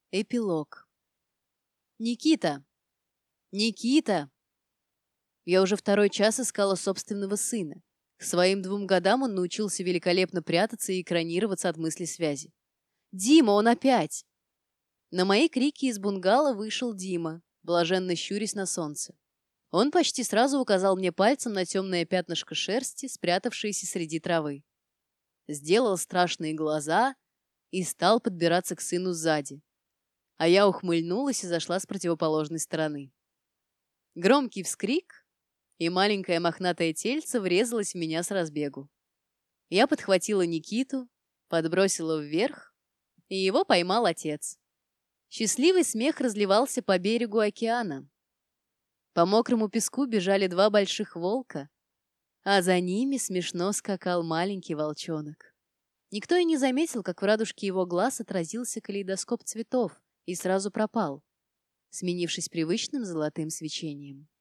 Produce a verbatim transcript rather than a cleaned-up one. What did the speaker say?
Эпилог. «Никита! Никита!» Я уже второй час искала собственного сына. К своим двум годам он научился великолепно прятаться и экранироваться от мысли связи. «Дима, он опять!» На мои крики из бунгало вышел Дима, блаженно щурясь на солнце. Он почти сразу указал мне пальцем на темное пятнышко шерсти, спрятавшееся среди травы. Сделал страшные глаза и стал подбираться к сыну сзади. А я ухмыльнулась и зашла с противоположной стороны. Громкий вскрик, и маленькое мохнатое тельце врезалось в меня с разбегу. Я подхватила Никиту, подбросила вверх, и его поймал отец. Счастливый смех разливался по берегу океана. По мокрому песку бежали два больших волка, а за ними смешно скакал маленький волчонок. Никто и не заметил, как в радужке его глаз отразился калейдоскоп цветов и сразу пропал, сменившись привычным золотым свечением.